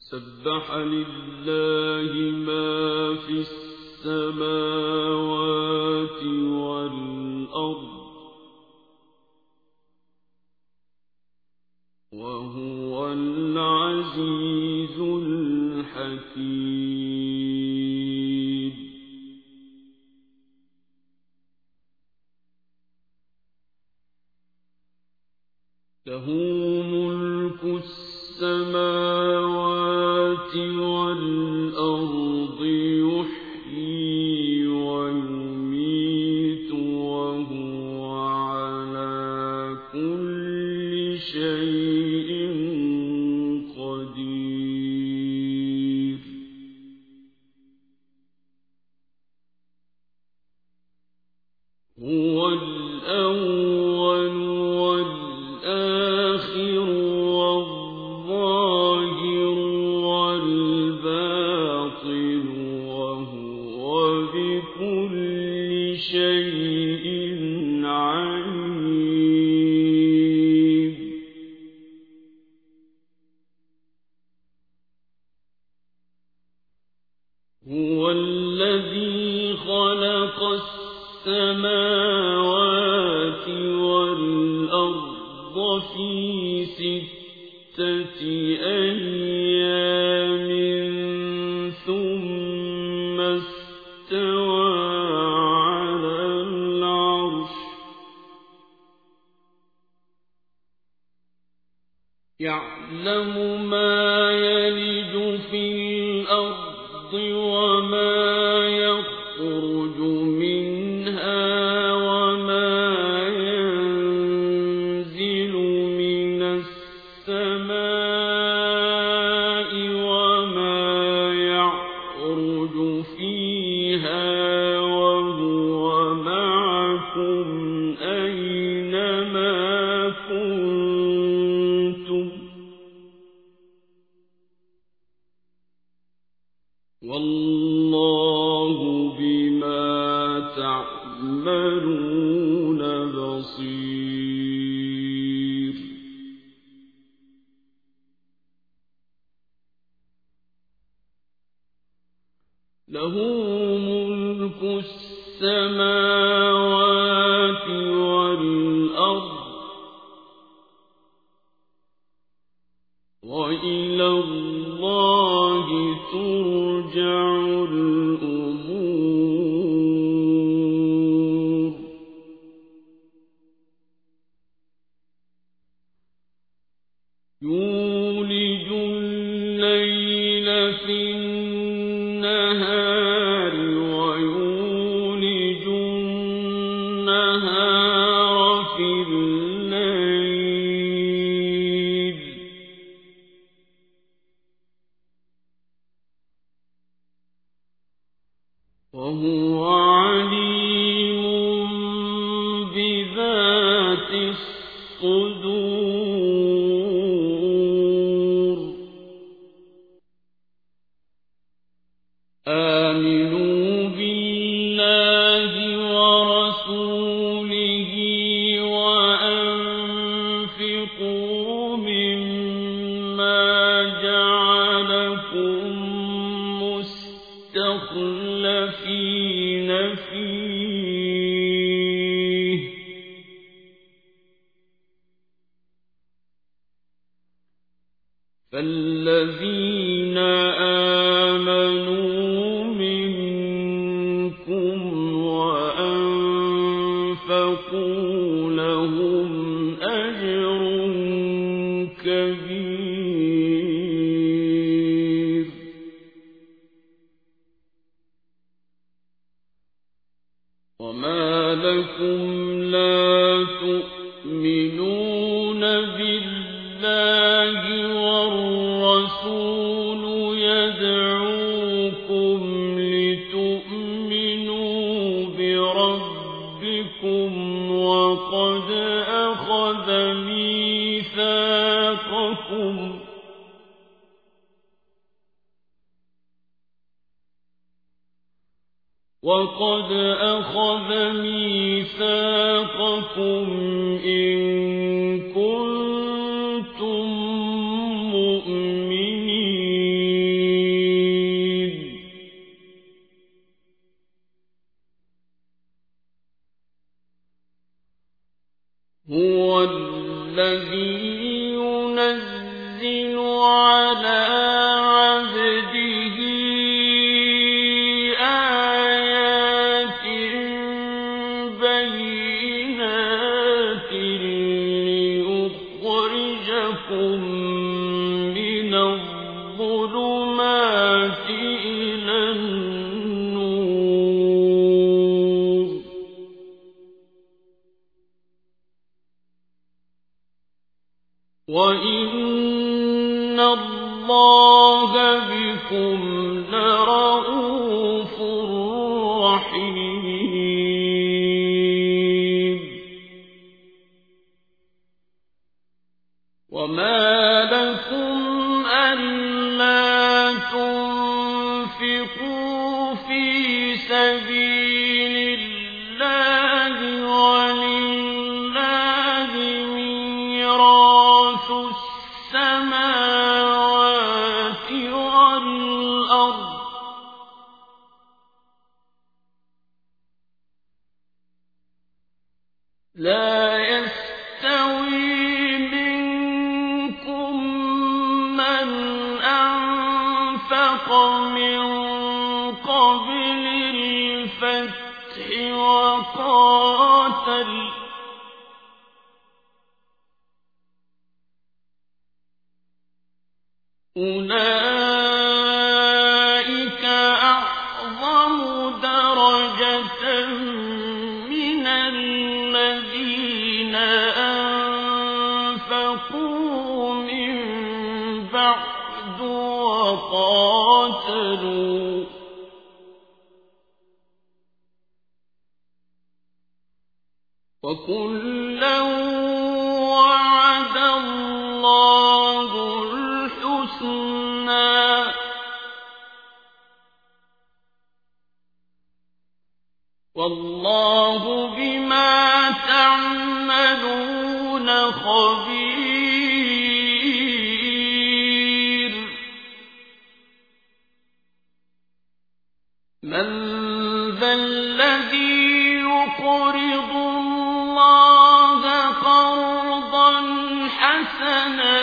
سبح لله ما في السماوات والأرض وهو العزيز الحكيم. له ملك السماوات والأرض يحيي ويميت وهو على كل شيء قدير. هو الأول والآخر والظاهر والباطن وهو بكل شيء عليم. هو الذي خلق السماوات والأرض في 6 أيام ثم استوى على العرش يعلم ما يلج في الأرض وما يخرج منها وما ينزل من السماء وما يعرج فيها وهو معكم أينما كنتم والله بما تعملون بصير. له ملك السماوات والأرض وإلى الله ترجع الأمور. يولج الليل في النهار ويولج النهار في الليل وهو عليم بذات الصدور. آمنوا بالله ورسوله وأنفقوا مما جعلكم مستخلفين فيه فالذين آمنوا منكم وأنفقوا لهم أجر كبير. وما لكم لا تؤمنون بالله والرسول يدعوكم لتؤمنوا بربكم وقد أخذ ميثاقكم إن كنتم مؤمنين. على عبده آيات بينات ليخرجكم من الظلمات إلى النور وإن الله بكم لرءوف رحيم وما لكم ألا تنفقوا في سبيل الله ولله ميراث السماوات والأرض لا يستوي منكم من أنفق من قبل الفتح وقاتل أولئك أعظم درجة من الذين أنفقوا من بعد وقاتلوا وكلا وعد الله الحسنى والله بما تعملون خبير من ذا الذي يقرض الله قرضا حسنا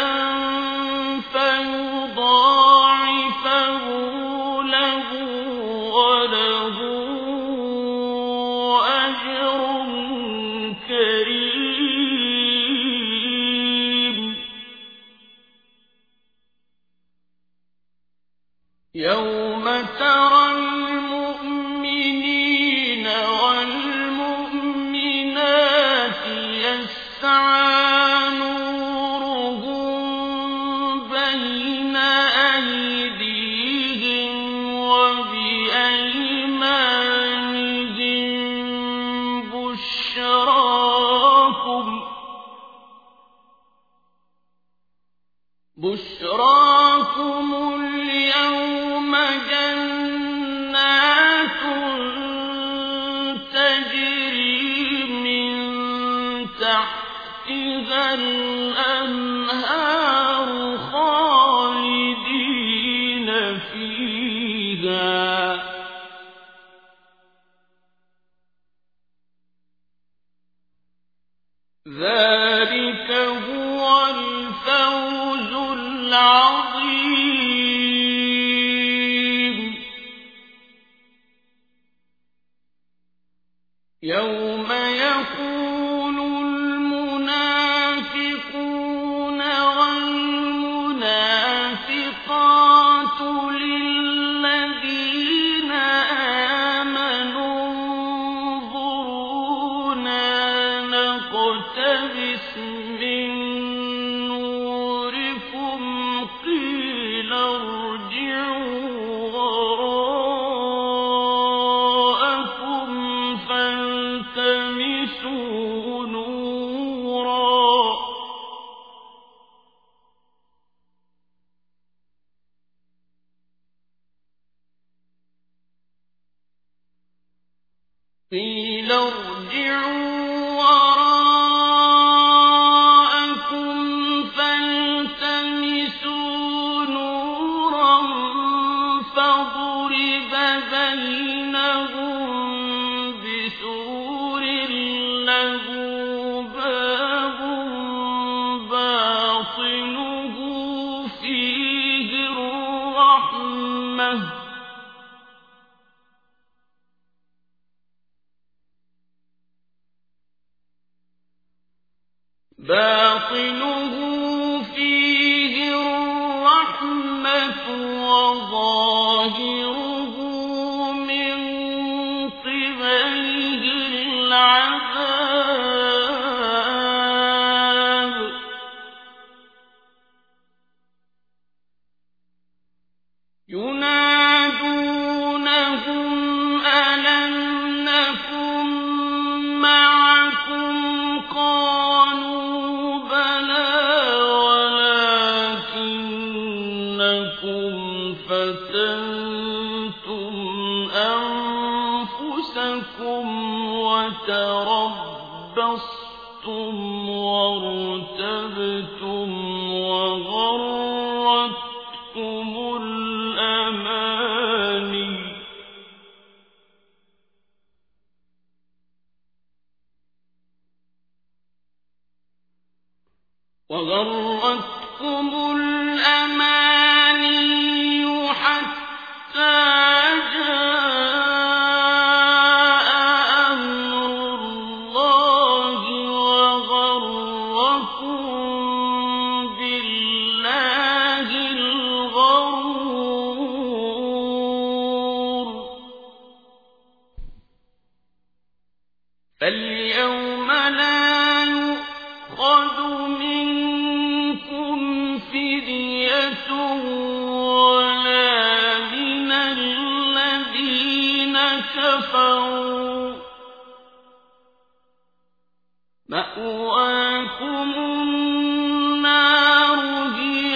فيضاعفه له وله أجر كريم يوم ترى المؤمنين والمؤمنات يسعى نورهم بين أيديهم وبأيمانهم بشراكم اليوم جنات تجري من تحتها الأنهار خالدين فيها ذلك هو الفوز العظيم يوم يقول المنافقون والمنافقات للذين آمنوا انظرونا نقتبس من نوركم قيل ارجعوا وراءكم فالتمسوا نورا قيل ارجعوا وراءكم فالتمسوا نورا فضرب بينهم بسور له باب باطنه فيه الرحمة باطنه فيه الرحمة وظاهره من قبله العذاب ينادونهم ألم نكن معكم قالوا بلى ولكنكم فتنتم أنفسكم وتربصتم وارتبتم وغرتكم الأماني حتى جاء أمر الله وغركم بالله الغرور فاليوم لا يؤخذ منكم فدية ولا من الذين كفروا مأواكم النار هي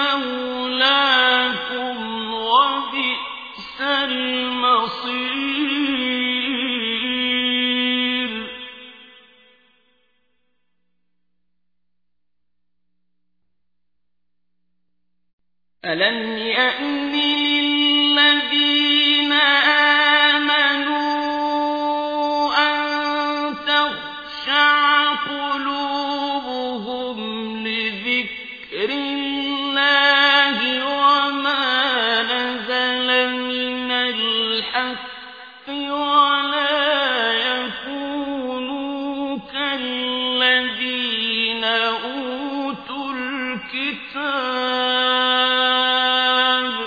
مولاكم وبئس المصير ألم يأن للذين آمنوا أن تخشع قلوبهم لذكر الله وما نزل من الحق ولا يكونوا كالذين أوتوا الكتاب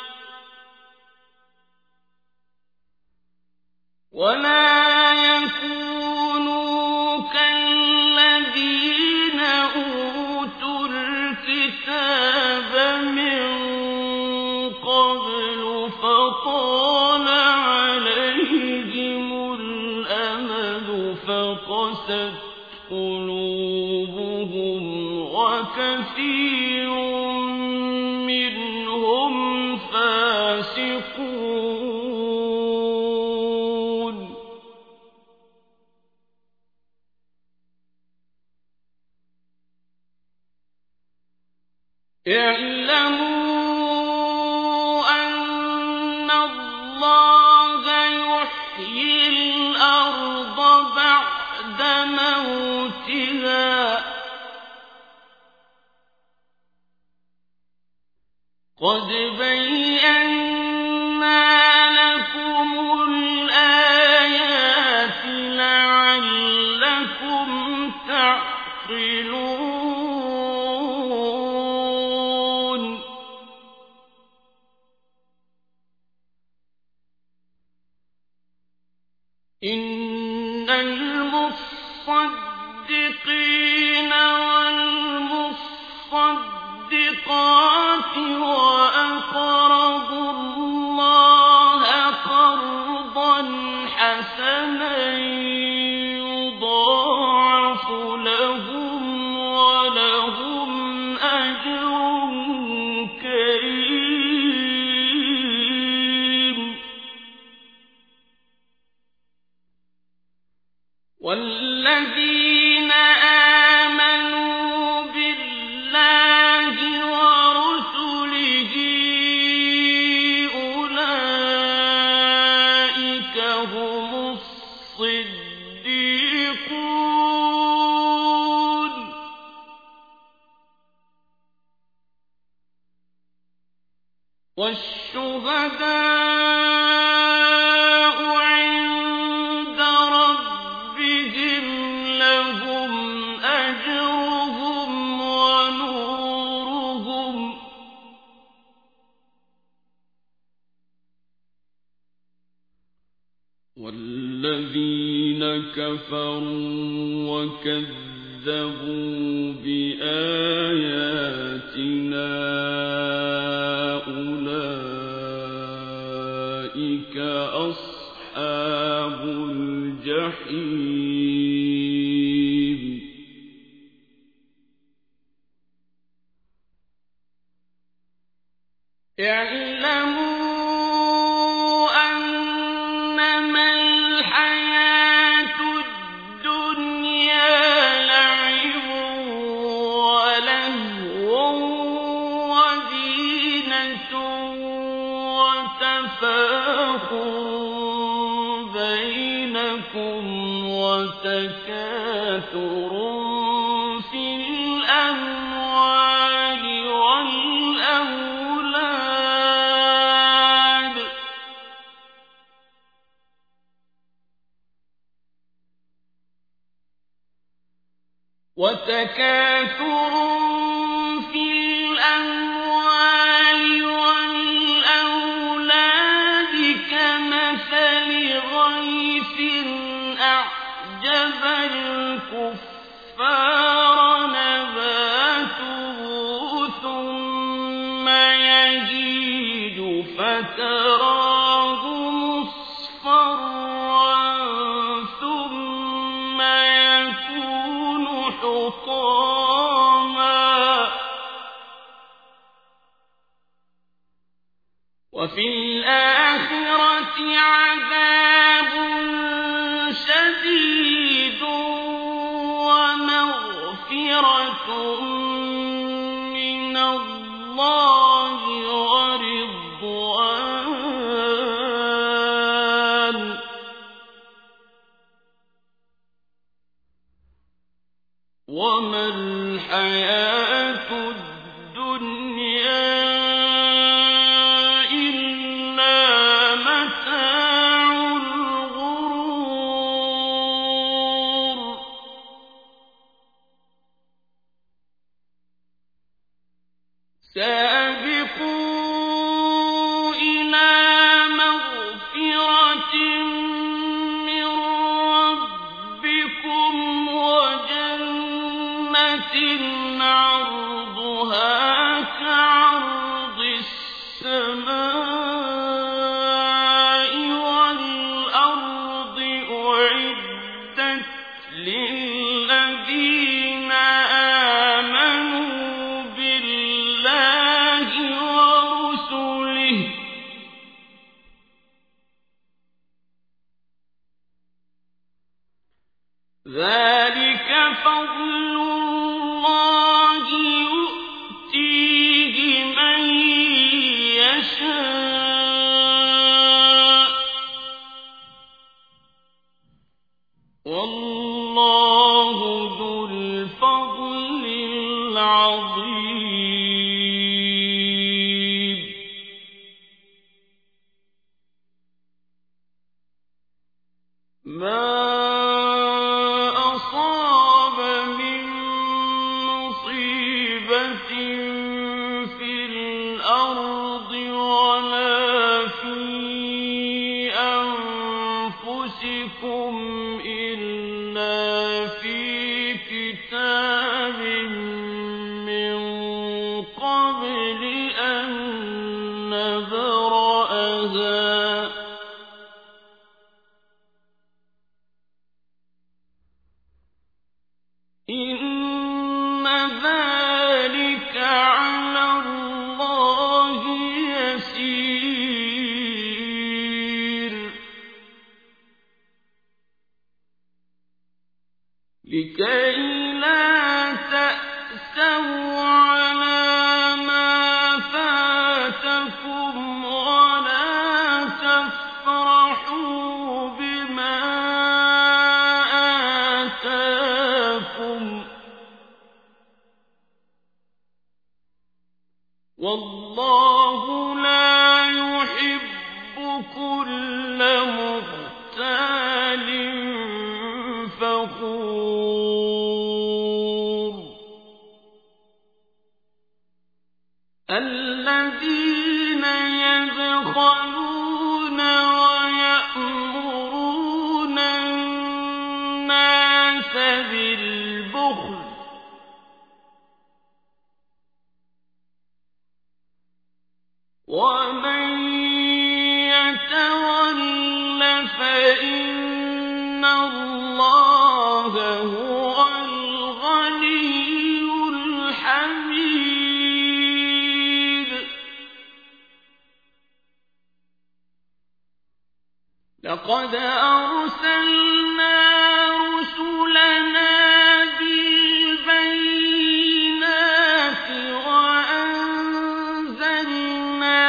من قبل فطال عليهم الأمد فقست قلوبهم وكثير منهم فاسقون اعلموا أن الله يحيي الأرض بعد موتها قد بينا لكم الآيات لعلكم تعقلون إن المصدقين والمصدقات وأقرضوا الله قرضا حسنا يضاعف لهم ولهم أجر كريم والذين آمنوا بالله ورسله والشهداء عند ربهم لهم أجرهم ونورهم والذين كفروا وكذبوا بآياتنا أولئك أصحاب الجحيم اعلموا أنما الحياة الدنيا لعب ولهو وزينة وتفاخر بينكم وتكاثر في الأموال والأولاد كمثل غيث أعجب الكفار نباته ثم يهيج فتراه مصفرا ثم يكون حطاما وفي الآخرة عذاب شديد ومغفرة من الله ورضوان وما الحياة الدنيا إلا متاع الغرور سابقوا إلى مغفرة من ربكم وجنة عرضها كعرض السماء والأرض أعدت للذين آمنوا بالله ورسله ذلك فضل الله يؤتيه من يشاء والله ذو الفضل العظيم ما أصاب من مصيبة في الأرض ولا في أنفسكم إلا في كتاب من قبل أن نبرأها إن ذلك على الله يسير لكي لا تأسوا على ما فاتكم ولا تفرحوا بما آتاكم والله والله لا يحب كل مختال فخور الذين يبخلون ويأمرون الناس بالبخل ومن يتول فإن الله هو الغني الحميد لقد أرسلنا رسلنا بالبينات وأنزلنا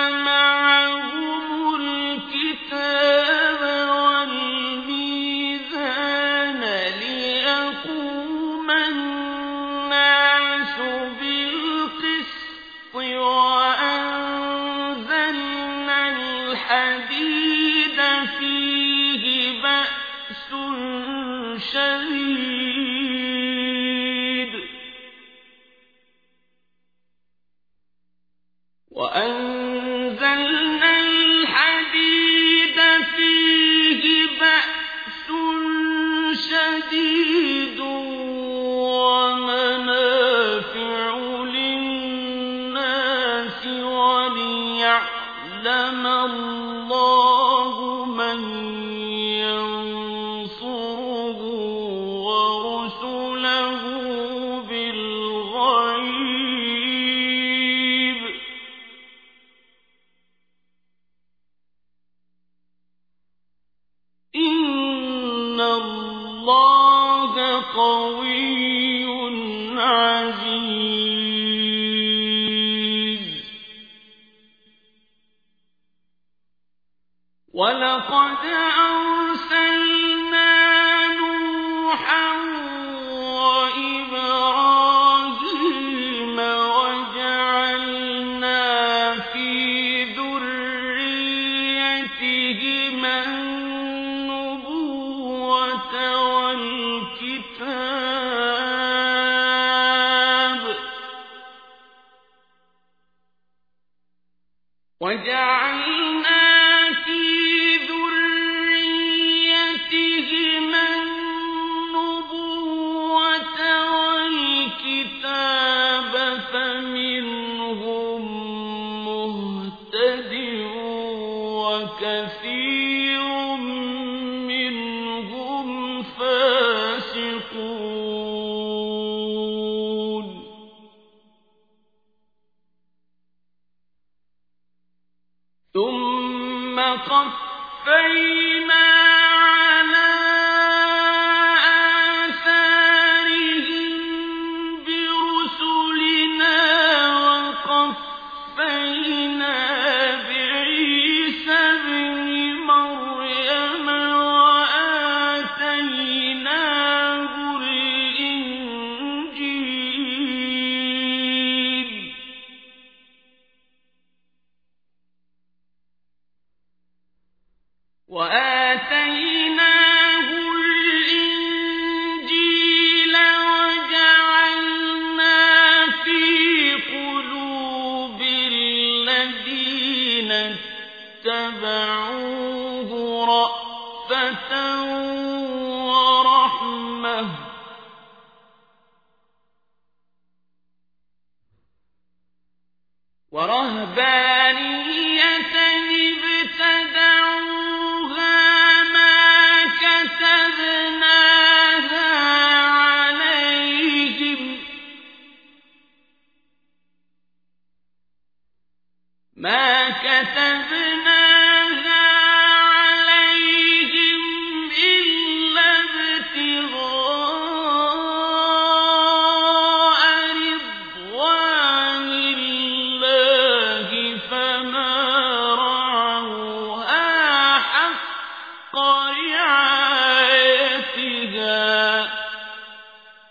معهم الكتاب والميزان ليقوم الناس بالقسط وأنزلنا الحديد فيه بأس شديد ومنافع للناس وليعلم الله من ينصره ورسله بالغيب إن الله قوي عزيز ولقد أرسلنا نوحا وإبراهيم وجعلنا في ذريتهما النبوة والكتاب فمنهم مهتد وكثير منهم فاسقون ثم قفينا على آثارهم برسلنا وقفينا بعيسى ابن مريم وآتيناه الإنجيل وجعلنا في قلوب الذين اتبعوه رأفة ورحمة ورهبانية ابتدعوها ما كتبناها عليهم إلا ابتغاء رضوان الله فما رعوها حق رعايتها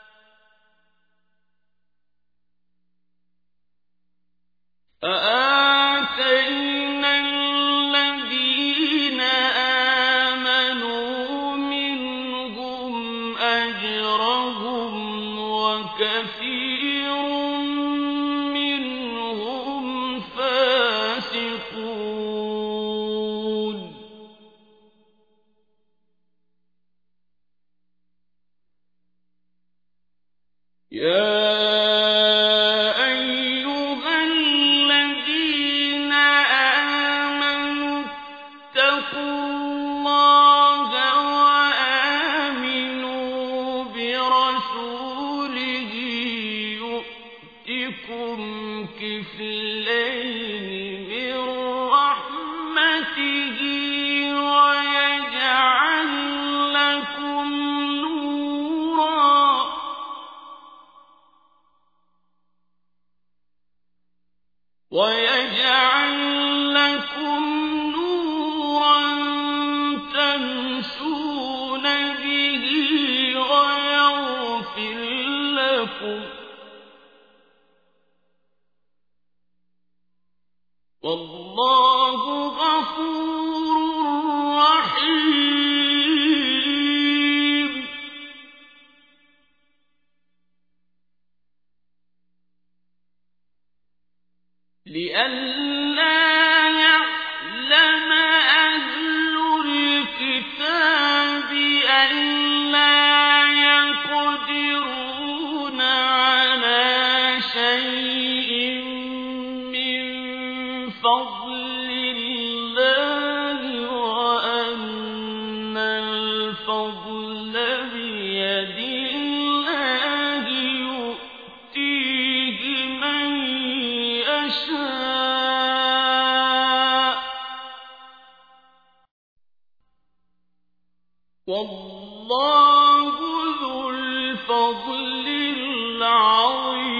فآمنوا ويجعل لكم نورا تمشون به ويغفر لكم والله غفور رحيم لئلا يعلم أهل الكتاب ألا يقدرون على شيء من فضل الله وأن الفضل بيد الله يؤتيه من يشاء والله ذو الفضل العظيم